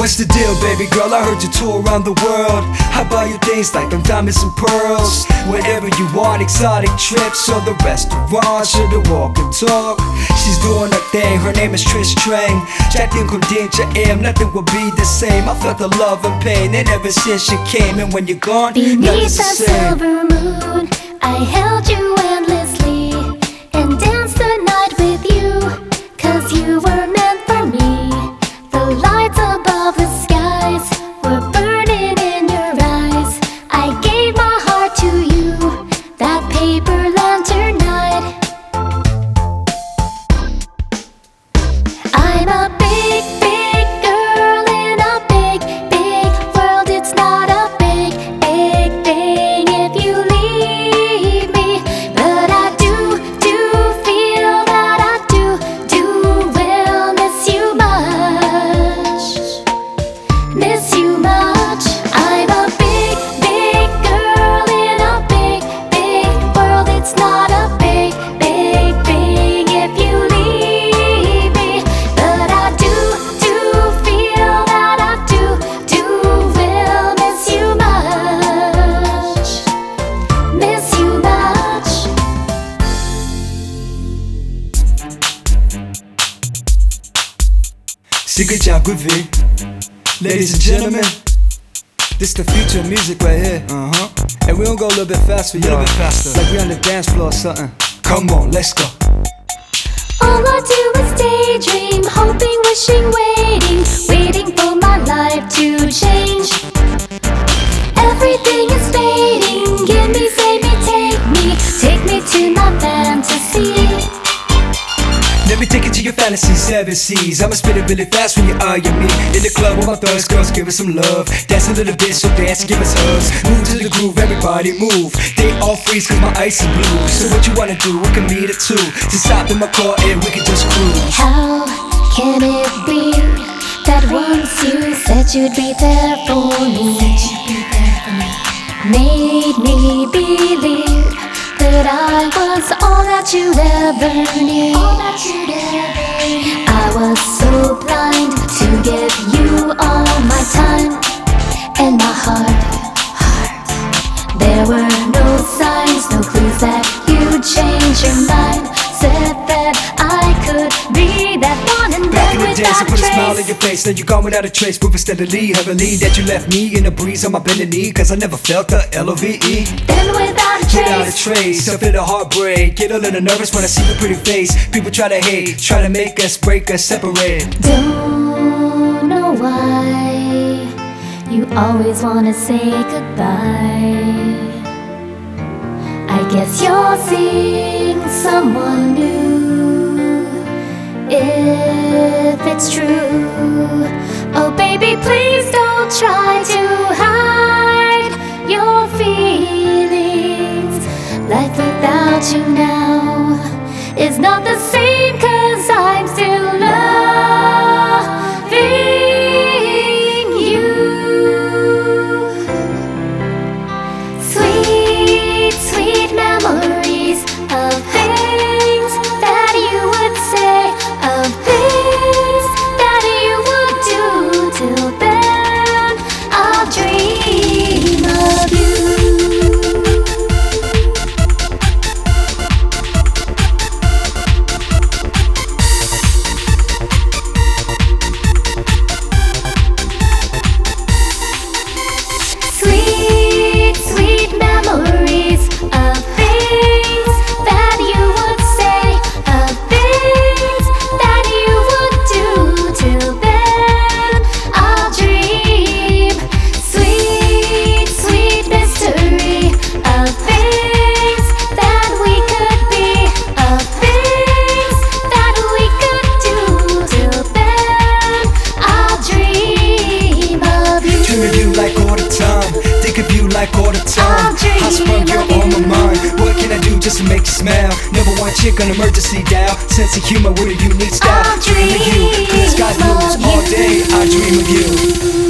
What's the deal, baby girl? I heard you tour around the world. I buy you things like them diamonds and pearls. Wherever you want, exotic trips or the restaurants or the walk and talk. She's doing her thing, her name is Trish Trang. Jacqueline Condinja M, nothing will be the same. I felt the love and pain, and ever since she came, and when you're gone, beneath the silver moon, I held you endlessly and danced the night with you, 'cause you were meant for me. The lights above the skies were burning in your eyes. I gave my heart to you that paper lantern night. I'm a big, big girl in a big, big world. It's not a big, big thing if you leave me, but I do feel that I do will miss you much, miss you much. I'm a big, big girl in a big, big world. It's not a big, big thing if you leave me, but I do feel that I do will miss you much, miss you much. Secret job, good V. Ladies and gentlemen, this the future of music right here. And we don't go a little bit faster, y'all. A little bit faster. Like we on the dance floor or something. Come on, let's go. All I do is daydream, hoping, wishing, waiting for my life to change. Everything is fading, give me, save me, take me to my fantasy. Let me take you to your fantasy, 7 seas. I'ma spit it really fast when you eyeing me. In the club with my thugs, girls give us some love. Dance a little bit, so dance, give us hugs. Move to the groove, everybody move. They all freeze cause my ice is blue. So what you wanna do, we can meet at 2. Just stop in my car and we can just cruise. How can it be that once you said you'd be there for me, made me believe that I was all that you'd ever need. I was so blind to give you all my time and my heart. There were no signs, no clues that you'd change your mind. Said that I could be that one, and Back then in the days, I without put a smile on trace. your face. Now you're gone without a trace. Moving steadily, heavily. That you left me in a breeze on my bended knee, 'cause I never felt the L-O-V-E. Then without a Without a trace. trace, I feel a heartbreak. Get a little nervous when I see your pretty face. People try to hate, try to make us, break us, separate. Don't know why you always wanna say goodbye. I guess you're seeing someone new, if it's true. Oh baby, please don't try to hide your feelings. Life without you now is not the same, 'cause I'm still loving you. Sweet, sweet memories of things that you would say, of things that you would do. Till then, I'll dream of you. Sweet, sweet memories of things that you would say, of things that you would do. Till then, I'll dream. Sweet, sweet mystery of things that we could be, of things that we could do. Till then, I'll dream of you. Dream of you like all the time. Think of you like all the time. I sprung you're on my mind. What can I do just to make you smile? Never one chick on emergency dial. Sense of humor with a unique style. I'll Dream of you, 'cause God knows all day I dream of you.